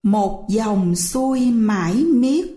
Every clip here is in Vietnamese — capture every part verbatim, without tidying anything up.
Một dòng xuôi mãi miết.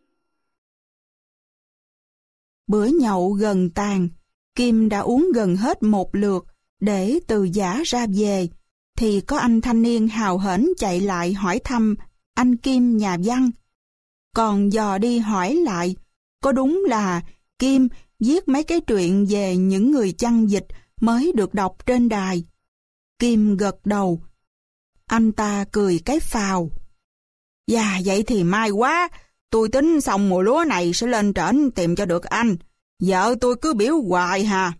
Bữa nhậu gần tàn, Kim đã uống gần hết một lượt để từ giã ra về, thì có anh thanh niên hào hển chạy lại hỏi thăm anh Kim nhà văn. Còn dò đi hỏi lại, có đúng là Kim viết mấy cái truyện về những người chăn dịch mới được đọc trên đài? Kim gật đầu. Anh ta cười cái phào. Dạ vậy thì may quá, tôi tính xong mùa lúa này sẽ lên trển tìm cho được anh. Vợ tôi cứ biểu hoài hà.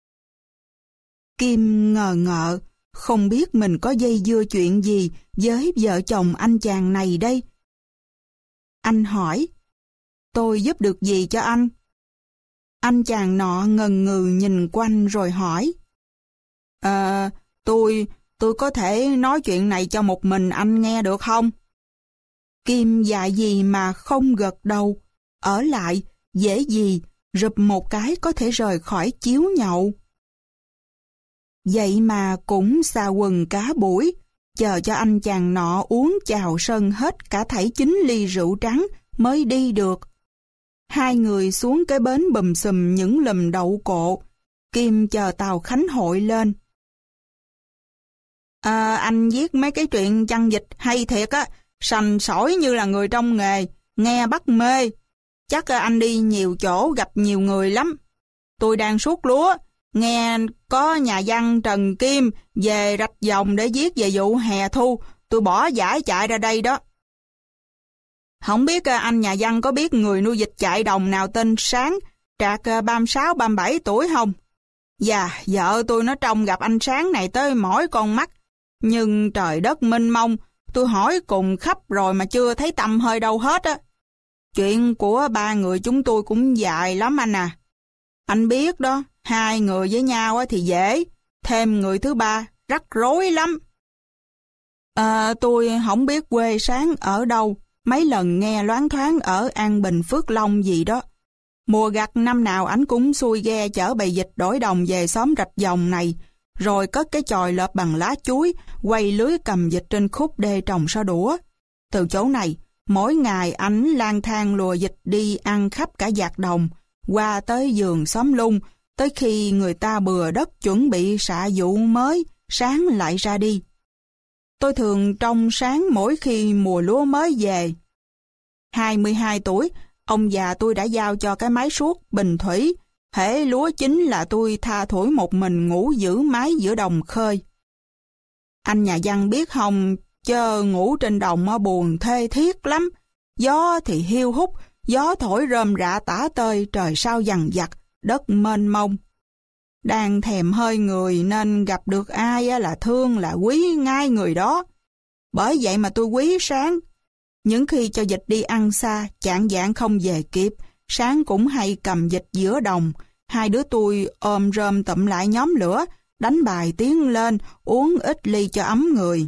Kim ngờ ngợ, không biết mình có dây dưa chuyện gì với vợ chồng anh chàng này đây. Anh hỏi, tôi giúp được gì cho anh? Anh chàng nọ ngần ngừ nhìn quanh rồi hỏi, Ờ, tôi, tôi có thể nói chuyện này cho một mình anh nghe được không? Kim dại gì mà không gật đầu, ở lại, dễ gì, rụp một cái có thể rời khỏi chiếu nhậu. Vậy mà cũng xà quần cá bủi, chờ cho anh chàng nọ uống chào sân hết cả thảy chín ly rượu trắng mới đi được. Hai người xuống cái bến bùm xùm những lùm đậu cộ, Kim chờ tàu Khánh Hội lên. À, anh viết mấy cái chuyện chăn dịch hay thiệt á, sành sỏi như là người trong nghề, nghe bắt mê. Chắc anh đi nhiều chỗ gặp nhiều người lắm. Tôi đang suốt lúa, nghe có nhà văn Trần Kim về Rạch Dòng để viết về vụ hè thu, tôi bỏ giải chạy ra đây đó. Không biết anh nhà văn có biết người nuôi vịt chạy đồng nào tên Sáng, trạc ba mươi sáu ba mươi bảy tuổi không? Dạ, vợ tôi nó trông gặp anh Sáng này tới mỏi con mắt, nhưng trời đất mênh mông, tôi hỏi cùng khắp rồi mà chưa thấy tăm hơi đâu hết á. Chuyện của ba người chúng tôi cũng dài lắm anh à. Anh biết đó, hai người với nhau thì dễ, thêm người thứ ba rắc rối lắm. À, tôi không biết quê Sáng ở đâu, mấy lần nghe loáng thoáng ở An Bình Phước Long gì đó. Mùa gặt năm nào ảnh cũng xuôi ghe chở bầy vịt đổi đồng về xóm Rạch Dòng này, rồi cất cái chòi lợp bằng lá chuối, quay lưới cầm vịt trên khúc đê trồng so đũa. Từ chỗ này, mỗi ngày ảnh lang thang lùa vịt đi ăn khắp cả dạt đồng, qua tới vườn xóm Lung, tới khi người ta bừa đất chuẩn bị xạ vụ mới, Sáng lại ra đi. Tôi thường trông Sáng mỗi khi mùa lúa mới về. hai mươi hai tuổi, ông già tôi đã giao cho cái máy suốt bình thủy, hễ lúa chín là tôi tha thổi một mình ngủ giữ mái giữa đồng khơi. Anh nhà văn biết không, chớ ngủ trên đồng buồn thê thiết lắm, gió thì hiu hút, gió thổi rơm rạ tả tơi, trời sao dằn vặt, đất mênh mông. Đang thèm hơi người nên gặp được ai là thương là quý ngay người đó. Bởi vậy mà tôi quý Sáng. Những khi cho vịt đi ăn xa, chạng vạng không về kịp, Sáng cũng hay cầm vịt giữa đồng. Hai đứa tôi ôm rơm tụm lại nhóm lửa, đánh bài tiến lên, uống ít ly cho ấm người.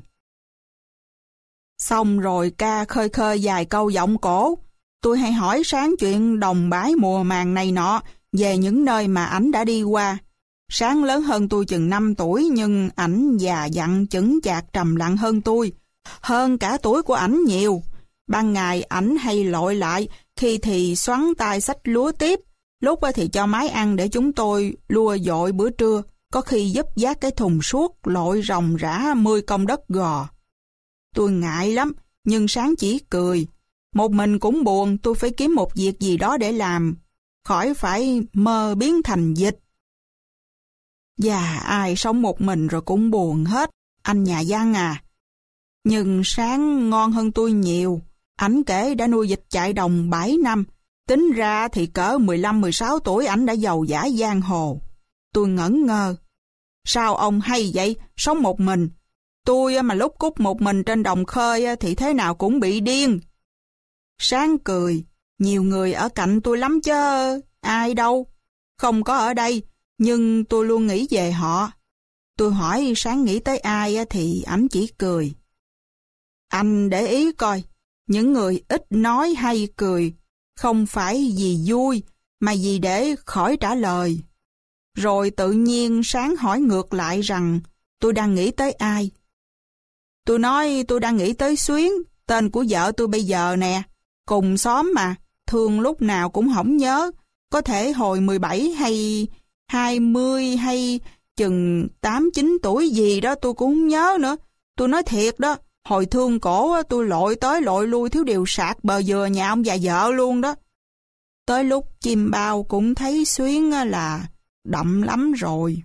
Xong rồi ca khơi khơi vài câu giọng cổ. Tôi hay hỏi Sáng chuyện đồng bãi mùa màng này nọ, về những nơi mà ảnh đã đi qua. Sáng lớn hơn tôi chừng năm tuổi, nhưng ảnh già dặn chững chạc trầm lặng hơn tôi, hơn cả tuổi của ảnh nhiều. Ban ngày ảnh hay lội lại, khi thì xoắn tay xách lúa tiếp, lúc thì cho máy ăn để chúng tôi lua dội bữa trưa, có khi giúp vác cái thùng suốt lội ròng rã mươi công đất gò. Tôi ngại lắm, nhưng Sáng chỉ cười. Một mình cũng buồn, tôi phải kiếm một việc gì đó để làm, khỏi phải mơ biến thành dịch. Và ai sống một mình rồi cũng buồn hết, anh nhà văn à. Nhưng Sáng ngon hơn tôi nhiều. Ảnh kể đã nuôi vịt chạy đồng bảy năm, tính ra thì cỡ mười lăm mười sáu tuổi ảnh đã giàu dã giang hồ. Tôi ngẩn ngơ. Sao ông hay vậy, sống một mình? Tôi mà lúc cút một mình trên đồng khơi thì thế nào cũng bị điên. Sáng cười, nhiều người ở cạnh tôi lắm chứ, ai đâu. Không có ở đây, nhưng tôi luôn nghĩ về họ. Tôi hỏi Sáng nghĩ tới ai thì ảnh chỉ cười. Anh để ý coi, những người ít nói hay cười, không phải vì vui, mà vì để khỏi trả lời. Rồi tự nhiên Sáng hỏi ngược lại rằng tôi đang nghĩ tới ai. Tôi nói tôi đang nghĩ tới Xuyến, Tên của vợ tôi bây giờ nè, cùng xóm mà, thường lúc nào cũng không nhớ. Có thể hồi mười bảy hay hai mươi hay chừng tám chín tuổi gì đó tôi cũng không nhớ nữa. Tôi nói thiệt đó, hồi thương cổ tôi lội tới lội lui thiếu điều sạc bờ dừa nhà ông già vợ luôn đó. Tới lúc chim bao cũng thấy Xuyến là đậm lắm rồi.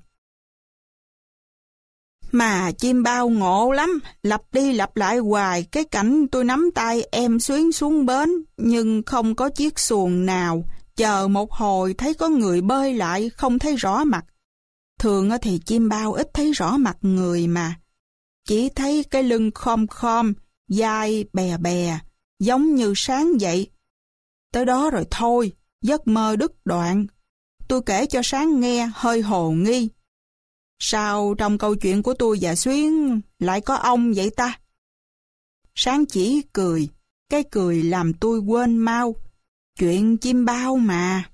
Mà chim bao ngộ lắm, lặp đi lặp lại hoài cái cảnh tôi nắm tay em Xuyến xuống bến, nhưng không có chiếc xuồng nào, chờ một hồi thấy có người bơi lại không thấy rõ mặt. Thường thì chim bao ít thấy rõ mặt người mà, chỉ thấy cái lưng khom khom, vai bè bè, giống như Sáng vậy. Tới đó rồi thôi, giấc mơ đứt đoạn. Tôi kể cho Sáng nghe hơi hồ nghi. Sao trong câu chuyện của tôi và Xuyến lại có ông vậy ta? Sáng chỉ cười, cái cười làm tôi quên mau. Chuyện chim bao mà.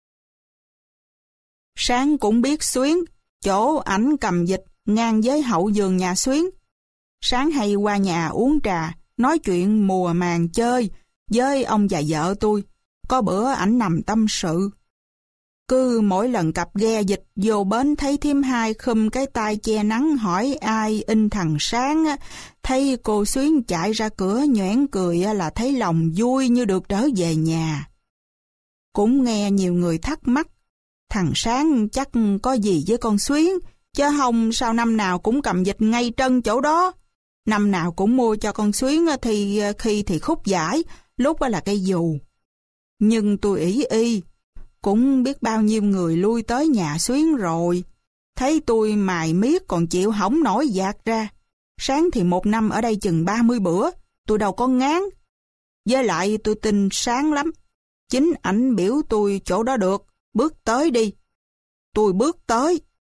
Sáng cũng biết Xuyến, chỗ ảnh cầm dịch ngang với hậu vườn nhà Xuyến. Sáng hay qua nhà uống trà, nói chuyện mùa màng chơi với ông và vợ tôi. Có bữa ảnh nằm tâm sự. Cứ mỗi lần cặp ghe dịch vô bến thấy thím hai khum cái tay che nắng hỏi ai in thằng Sáng, thấy cô Xuyến chạy ra cửa nhoẻn cười là thấy lòng vui như được trở về nhà. Cũng nghe nhiều người thắc mắc, thằng Sáng chắc có gì với con Xuyến, chứ không sao năm nào cũng cầm dịch ngay trân chỗ đó. Năm nào cũng mua cho con Xuyến thì khi thì khúc vải, lúc là cây dù. Nhưng tôi ỷ y, cũng biết bao nhiêu người lui tới nhà Xuyến rồi. Thấy tôi mài miết còn chịu hỏng nổi dạt ra. Sáng thì một năm ở đây chừng ba mươi bữa, tôi đâu có ngán. Với lại tôi tin Sáng lắm. Chính ảnh biểu tôi chỗ đó được, bước tới đi. Tôi bước tới.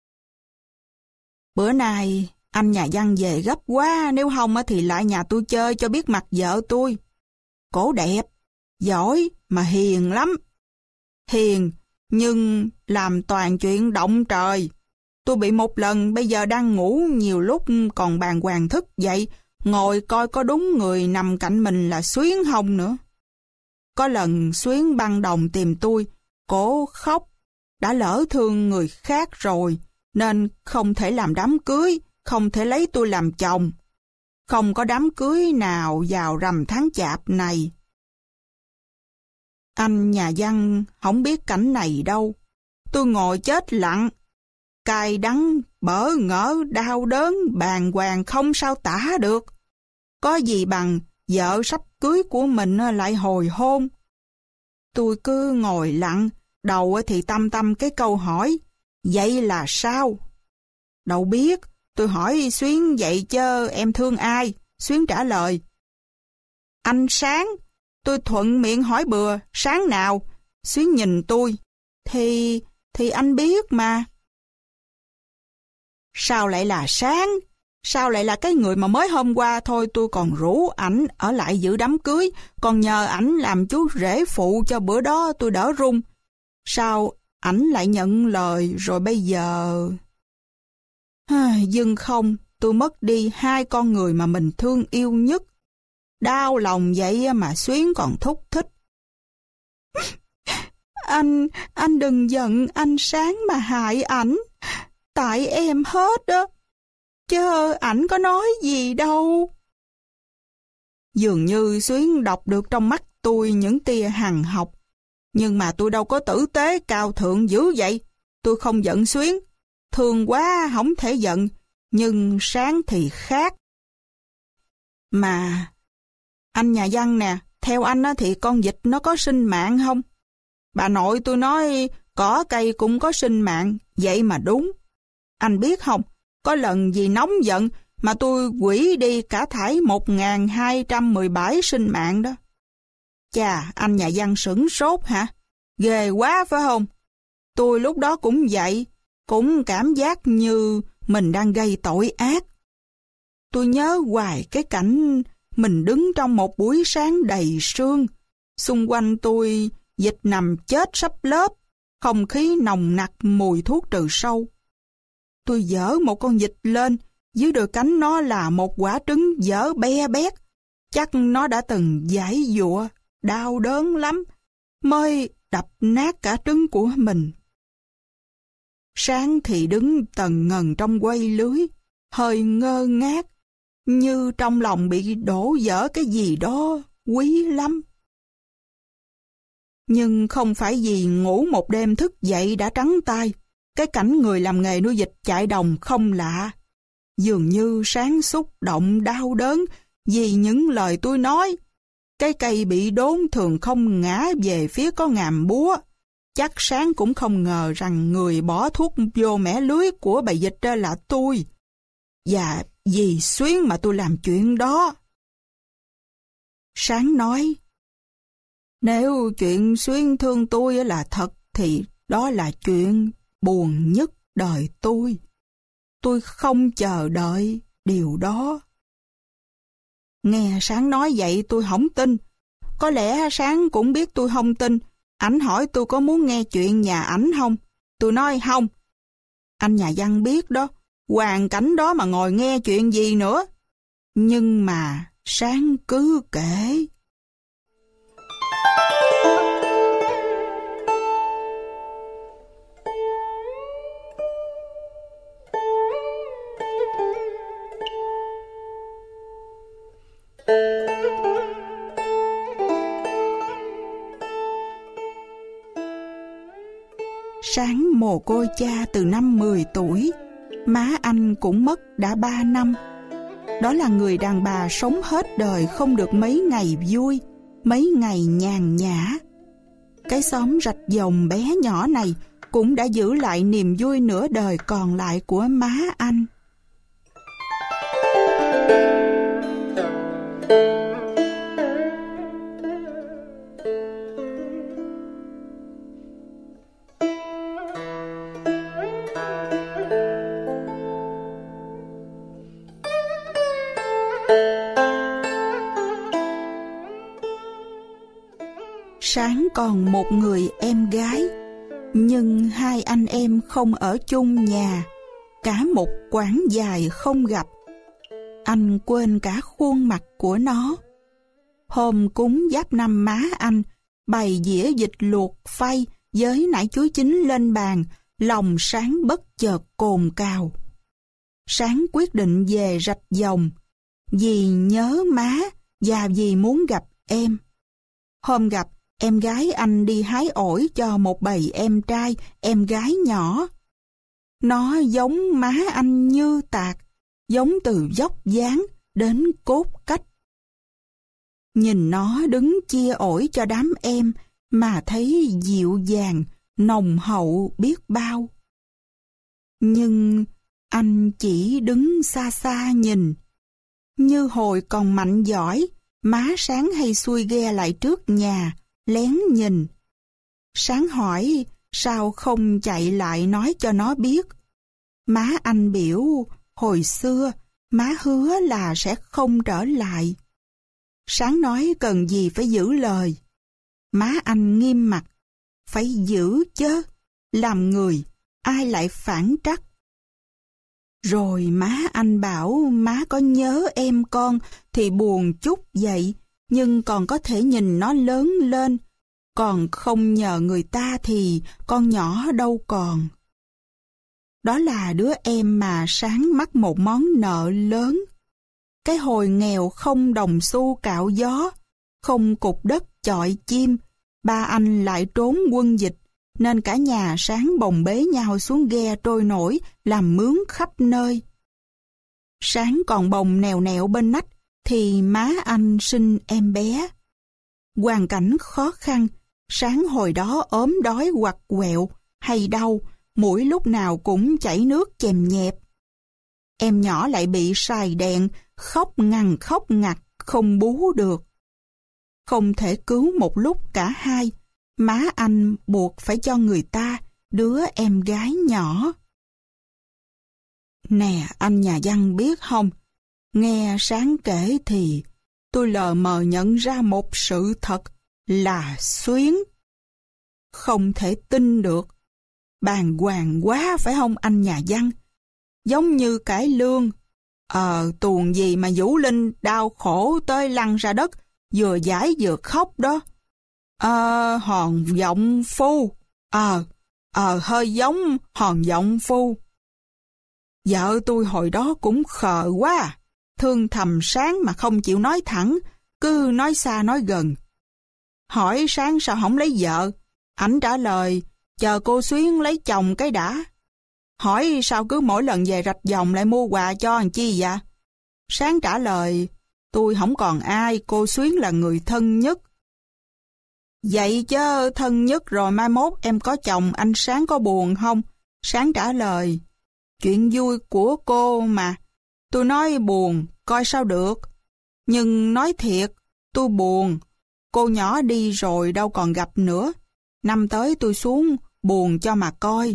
Bữa nay anh nhà văn về gấp quá, nếu không thì lại nhà tôi chơi cho biết mặt vợ tôi. Cổ đẹp, giỏi mà hiền lắm. Hiền, nhưng làm toàn chuyện động trời. Tôi bị một lần bây giờ đang ngủ nhiều lúc còn bàng hoàng thức dậy, ngồi coi có đúng người nằm cạnh mình là Xuyến không nữa. Có lần Xuyến băng đồng tìm tôi, cổ khóc, đã lỡ thương người khác rồi, nên không thể làm đám cưới, không thể lấy tôi làm chồng. Không có đám cưới nào vào rằm tháng chạp này. Anh nhà văn không biết cảnh này đâu. Tôi ngồi chết lặng, cay đắng, bỡ ngỡ, đau đớn, bàng hoàng không sao tả được. Có gì bằng vợ sắp cưới của mình lại hồi hôn. Tôi cứ ngồi lặng, đầu thì tâm tâm cái câu hỏi, vậy là sao? Đâu biết, tôi hỏi Xuyến vậy chứ em thương ai? Xuyến trả lời, anh Sáng. Tôi thuận miệng hỏi bừa, Sáng nào? Xuyến nhìn tôi, thì, thì anh biết mà. Sao lại là Sáng? Sao lại là cái người mà mới hôm qua thôi tôi còn rủ ảnh ở lại giữ đám cưới, còn nhờ ảnh làm chú rể phụ cho bữa đó tôi đỡ run. Sao ảnh lại nhận lời rồi bây giờ? Dưng không, tôi mất đi hai con người mà mình thương yêu nhất. Đau lòng vậy mà Xuyến còn thúc thích. Anh, anh đừng giận anh Sáng mà hại ảnh. Tại em hết đó. Chứ ảnh có nói gì đâu. Dường như Xuyến đọc được trong mắt tôi những tia hằn học. Nhưng mà tôi đâu có tử tế cao thượng dữ vậy. Tôi không giận Xuyến. Thương quá không thể giận. Nhưng Sáng thì khác. Mà anh nhà văn nè, theo anh thì con vịt nó có sinh mạng không? Bà nội tôi nói cỏ cây cũng có sinh mạng, vậy mà đúng. Anh biết không, có lần vì nóng giận mà tôi hủy đi cả thảy một nghìn hai trăm mười bảy sinh mạng đó. Chà, anh nhà văn sửng sốt hả? Ghê quá phải không? Tôi lúc đó cũng vậy, cũng cảm giác như mình đang gây tội ác. Tôi nhớ hoài cái cảnh mình đứng trong một buổi sáng đầy sương. Xung quanh tôi vịt nằm chết sắp lớp, không khí nồng nặc mùi thuốc trừ sâu. Tôi giở một con vịt lên, dưới đôi cánh nó là một quả trứng dở be bét. Chắc nó đã từng giãy giụa, đau đớn lắm, mới đập nát cả trứng của mình. Sáng thì đứng tần ngần trong quây lưới, hơi ngơ ngác, như trong lòng bị đổ vỡ cái gì đó quý lắm. Nhưng không phải vì ngủ một đêm thức dậy đã trắng tay, cái cảnh người làm nghề nuôi vịt chạy đồng không lạ. Dường như Sáng xúc động đau đớn vì những lời tôi nói. Cái cây bị đốn thường không ngã về phía có ngàm búa. Chắc Sáng cũng không ngờ rằng người bỏ thuốc vô mẻ lưới của bầy vịt là tôi. Và vì Xuyến mà tôi làm chuyện đó. Sáng nói, nếu chuyện Xuyến thương tôi là thật thì đó là chuyện buồn nhất đời tôi. Tôi không chờ đợi điều đó. Nghe Sáng nói vậy tôi không tin. Có lẽ Sáng cũng biết tôi không tin. Ảnh hỏi tôi có muốn nghe chuyện nhà ảnh không? Tôi nói không. Anh nhà văn biết đó, hoàn cảnh đó mà ngồi nghe chuyện gì nữa. Nhưng mà Sáng cứ kể. Sáng mồ côi cha từ năm mười tuổi, má anh cũng mất đã ba năm. Đó là người đàn bà sống hết đời không được mấy ngày vui, mấy ngày nhàn nhã. Cái xóm Rạch Dòng bé nhỏ này cũng đã giữ lại niềm vui nửa đời còn lại của má anh. Sáng còn một người em gái, nhưng hai anh em không ở chung nhà, cả một quãng dài không gặp. Anh quên cả khuôn mặt của nó. Hôm cúng Giáp Năm má anh bày dĩa vịt luộc phay với nải chuối chín lên bàn, lòng Sáng bất chợt cồn cào. Sáng quyết định về Rạch Dòng, vì nhớ má và vì muốn gặp em. Hôm gặp, em gái anh đi hái ổi cho một bầy em trai, em gái nhỏ. Nó giống má anh như tạc, giống từ vóc dáng đến cốt cách. Nhìn nó đứng chia ổi cho đám em mà thấy dịu dàng, nồng hậu biết bao. Nhưng anh chỉ đứng xa xa nhìn. Như hồi còn mạnh giỏi, má Sáng hay xuôi ghe lại trước nhà, lén nhìn. Sáng hỏi sao không chạy lại nói cho nó biết. Má anh biểu hồi xưa má hứa là sẽ không trở lại. Sáng nói cần gì phải giữ lời. Má anh nghiêm mặt, phải giữ chứ, làm người ai lại phản trắc. Rồi má anh bảo má có nhớ em con thì buồn chút vậy, nhưng còn có thể nhìn nó lớn lên, còn không nhờ người ta thì con nhỏ đâu còn. Đó là đứa em mà Sáng mắc một món nợ lớn. Cái hồi nghèo không đồng xu cạo gió, không cục đất chọi chim, ba anh lại trốn quân dịch, nên cả nhà Sáng bồng bế nhau xuống ghe trôi nổi, làm mướn khắp nơi. Sáng còn bồng nèo nẹo bên nách, thì má anh sinh em bé. Hoàn cảnh khó khăn, Sáng hồi đó ốm đói hoặc quẹo, hay đau, mũi lúc nào cũng chảy nước chèm nhẹp. Em nhỏ lại bị sài đèn, khóc ngằn khóc ngặt, không bú được. Không thể cứu một lúc cả hai, má anh buộc phải cho người ta đứa em gái nhỏ. Nè anh nhà văn biết không, nghe Sáng kể thì tôi lờ mờ nhận ra một sự thật là Xuyến. Không thể tin được. Bàng hoàng quá phải không anh nhà văn? Giống như cải lương, Ờ, tuồng gì mà Vũ Linh đau khổ tới lăn ra đất, vừa giải vừa khóc đó. Ờ, hòn giọng phu. Ờ, ờ, hơi giống hòn giọng phu. Vợ tôi hồi đó cũng khờ quá, thương thầm Sáng mà không chịu nói thẳng, cứ nói xa nói gần. Hỏi Sáng sao không lấy vợ, ảnh trả lời, chờ cô Xuyến lấy chồng cái đã. Hỏi sao cứ mỗi lần về Rạch Vòng lại mua quà cho làm chi vậy? Sáng trả lời, tôi không còn ai, cô Xuyến là người thân nhất. Vậy chứ thân nhất rồi mai mốt em có chồng anh Sáng có buồn không? Sáng trả lời, chuyện vui của cô mà. Tôi nói buồn, coi sao được. Nhưng nói thiệt, tôi buồn. Cô nhỏ đi rồi đâu còn gặp nữa. Năm tới tôi xuống buồn cho mà coi.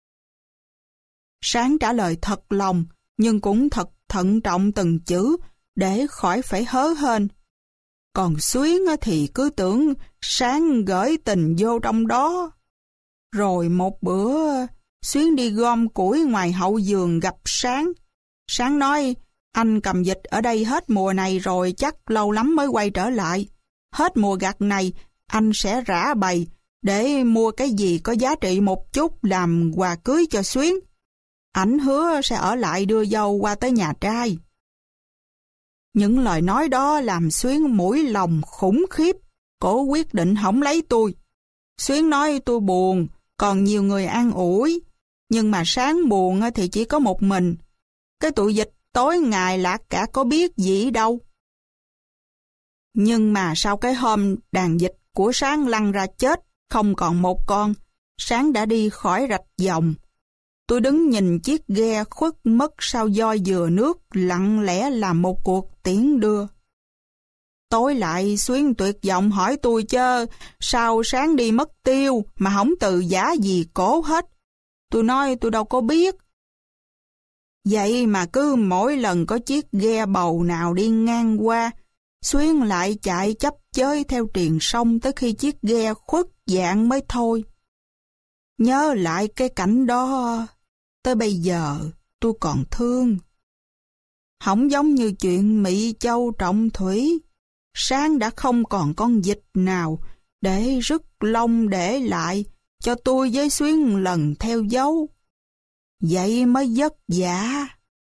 Sáng trả lời thật lòng, nhưng cũng thật thận trọng từng chữ, để khỏi phải hớ hênh. Còn Xuyến thì cứ tưởng Sáng gửi tình vô trong đó. Rồi một bữa, Xuyến đi gom củi ngoài hậu vườn gặp Sáng. Sáng nói, anh cầm dịch ở đây hết mùa này rồi chắc lâu lắm mới quay trở lại. Hết mùa gặt này, anh sẽ rã bày để mua cái gì có giá trị một chút làm quà cưới cho Xuyến. Ảnh hứa sẽ ở lại đưa dâu qua tới nhà trai. Những lời nói đó làm Xuyến mũi lòng khủng khiếp, cổ quyết định không lấy tôi. Xuyến nói tôi buồn, còn nhiều người an ủi, nhưng mà Sáng buồn thì chỉ có một mình. Cái tụi dịch tối ngày lạc cả có biết gì đâu. Nhưng mà sau cái hôm đàn dịch của Sáng lăn ra chết, không còn một con, Sáng đã đi khỏi Rạch Vòng. Tôi đứng nhìn chiếc ghe khuất mất sau doi dừa nước, lặng lẽ làm một cuộc tiễn đưa. Tối lại Xuyến tuyệt vọng hỏi tôi chớ, sao Sáng đi mất tiêu mà không từ giả gì cổ hết. Tôi nói tôi đâu có biết. Vậy mà cứ mỗi lần có chiếc ghe bầu nào đi ngang qua, Xuyến lại chạy chấp chới theo triền sông tới khi chiếc ghe khuất dạng mới thôi. Nhớ lại cái cảnh đó, tới bây giờ tôi còn thương. Không giống như chuyện Mỹ Châu Trọng Thủy, Sáng đã không còn con dịch nào để rứt lông để lại cho tôi với Xuyến lần theo dấu. Vậy mới vất vả.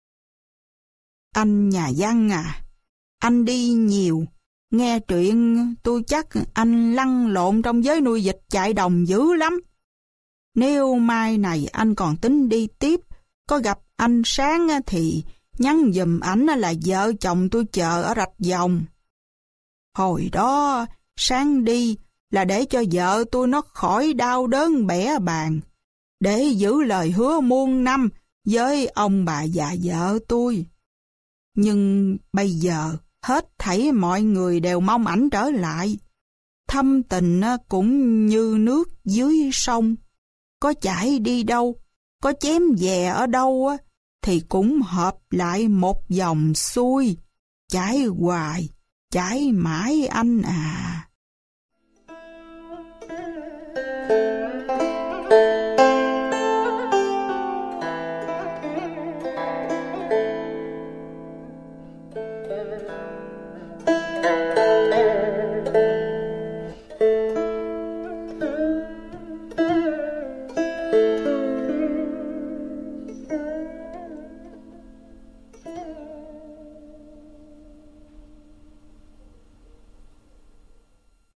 Anh nhà văn à, anh đi nhiều, nghe truyện tôi chắc anh lăn lộn trong giới nuôi vịt chạy đồng dữ lắm. Nếu mai này anh còn tính đi tiếp, có gặp anh Sáng thì nhắn giùm ảnh là vợ chồng tôi chờ ở Rạch Vòng. Hồi đó Sáng đi là để cho vợ tôi nó khỏi đau đớn bẻ bàng, để giữ lời hứa muôn năm với ông bà già vợ tôi. Nhưng bây giờ hết thảy mọi người đều mong ảnh trở lại. Thâm tình cũng như nước dưới sông, có chảy đi đâu, có chém về ở đâu thì cũng hợp lại một dòng xuôi, chảy hoài, chảy mãi anh à.